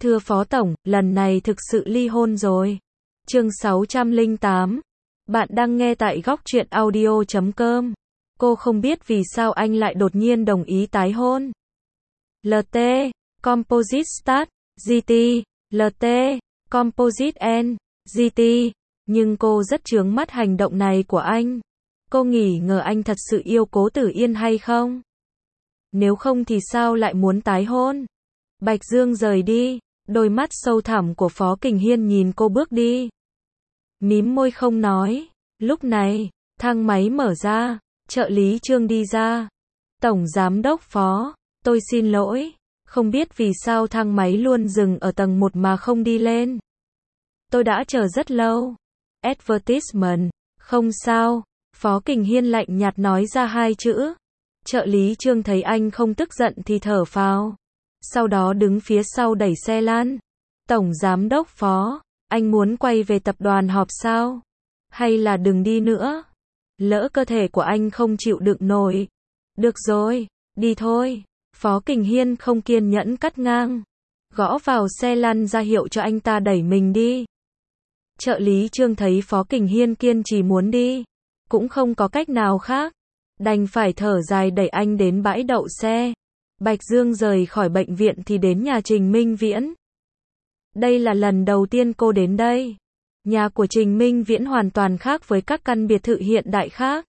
Thưa Phó Tổng, lần này thực sự ly hôn rồi. Chương 608. Bạn đang nghe tại góc truyện audio.com. Cô không biết vì sao anh lại đột nhiên đồng ý tái hôn. LT, Composite Start, GT, LT, Composite N, GT. Nhưng cô rất chướng mắt hành động này của anh. Cô nghi ngờ anh thật sự yêu Cố Tử Yên hay không? Nếu không thì sao lại muốn tái hôn? Bạch Dương rời đi, đôi mắt sâu thẳm của Phó Kình Hiên nhìn cô bước đi. Mím môi không nói. Lúc này, thang máy mở ra, trợ lý Trương đi ra. Tổng giám đốc Phó, tôi xin lỗi, không biết vì sao thang máy luôn dừng ở tầng 1 mà không đi lên. Tôi đã chờ rất lâu. Advertisement, không sao. Phó Kình Hiên lạnh nhạt nói ra hai chữ. Trợ lý Trương thấy anh không tức giận thì thở phào. Sau đó đứng phía sau đẩy xe lan. Tổng giám đốc Phó, anh muốn quay về tập đoàn họp sao? Hay là đừng đi nữa? Lỡ cơ thể của anh không chịu đựng nổi. Được rồi, đi thôi. Phó Kình Hiên không kiên nhẫn cắt ngang. Gõ vào xe lăn ra hiệu cho anh ta đẩy mình đi. Trợ lý Trương thấy Phó Kình Hiên kiên trì muốn đi. Cũng không có cách nào khác. Đành phải thở dài đẩy anh đến bãi đậu xe. Bạch Dương rời khỏi bệnh viện thì đến nhà Trình Minh Viễn. Đây là lần đầu tiên cô đến đây. Nhà của Trình Minh Viễn hoàn toàn khác với các căn biệt thự hiện đại khác.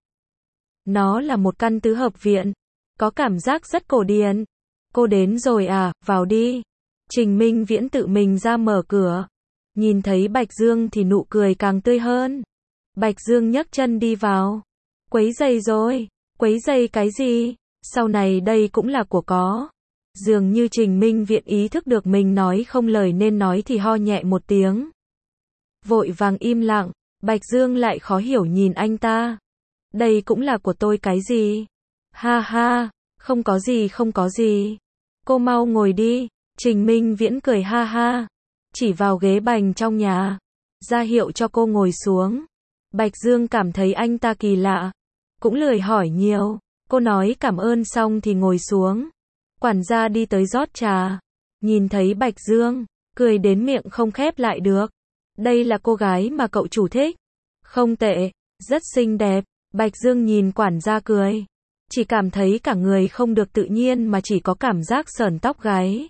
Nó là một căn tứ hợp viện. Có cảm giác rất cổ điển. Cô đến rồi à, vào đi. Trình Minh Viễn tự mình ra mở cửa. Nhìn thấy Bạch Dương thì nụ cười càng tươi hơn. Bạch Dương nhấc chân đi vào. Quấy giày rồi. Quấy giày cái gì? Sau này đây cũng là của có. Dường như Trình Minh Viễn ý thức được mình nói không lời nên nói thì ho nhẹ một tiếng. Vội vàng im lặng, Bạch Dương lại khó hiểu nhìn anh ta. Đây cũng là của tôi cái gì? Ha ha, không có gì không có gì. Cô mau ngồi đi. Trình Minh Viễn cười ha ha. Chỉ vào ghế bành trong nhà. Ra hiệu cho cô ngồi xuống. Bạch Dương cảm thấy anh ta kỳ lạ. Cũng lười hỏi nhiều. Cô nói cảm ơn xong thì ngồi xuống. Quản gia đi tới rót trà. Nhìn thấy Bạch Dương, cười đến miệng không khép lại được. Đây là cô gái mà cậu chủ thích. Không tệ, rất xinh đẹp. Bạch Dương nhìn quản gia cười. Chỉ cảm thấy cả người không được tự nhiên mà chỉ có cảm giác sởn tóc gáy.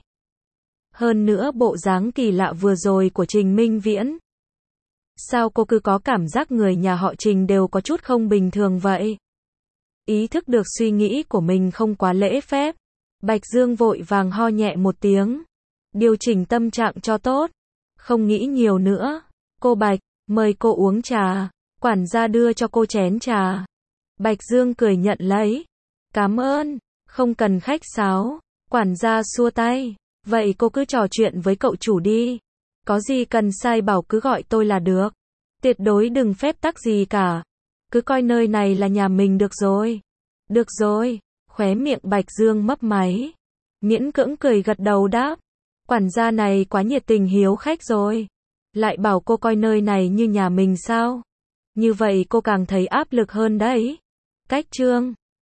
Hơn nữa bộ dáng kỳ lạ vừa rồi của Trình Minh Viễn. Sao cô cứ có cảm giác người nhà họ Trình đều có chút không bình thường vậy? Ý thức được suy nghĩ của mình không quá lễ phép. Bạch Dương vội vàng ho nhẹ một tiếng. Điều chỉnh tâm trạng cho tốt. Không nghĩ nhiều nữa. Cô Bạch, mời cô uống trà. Quản gia đưa cho cô chén trà. Bạch Dương cười nhận lấy. Cảm ơn, không cần khách sáo. Quản gia xua tay. Vậy cô cứ trò chuyện với cậu chủ đi. Có gì cần sai bảo cứ gọi tôi là được. Tuyệt đối đừng phép tắc gì cả. Cứ coi nơi này là nhà mình được rồi. Được rồi. Khóe miệng Bạch Dương mấp máy. Miễn cưỡng cười gật đầu đáp. Quản gia này quá nhiệt tình hiếu khách rồi. Lại bảo cô coi nơi này như nhà mình sao? Như vậy cô càng thấy áp lực hơn đấy. Cách Trương.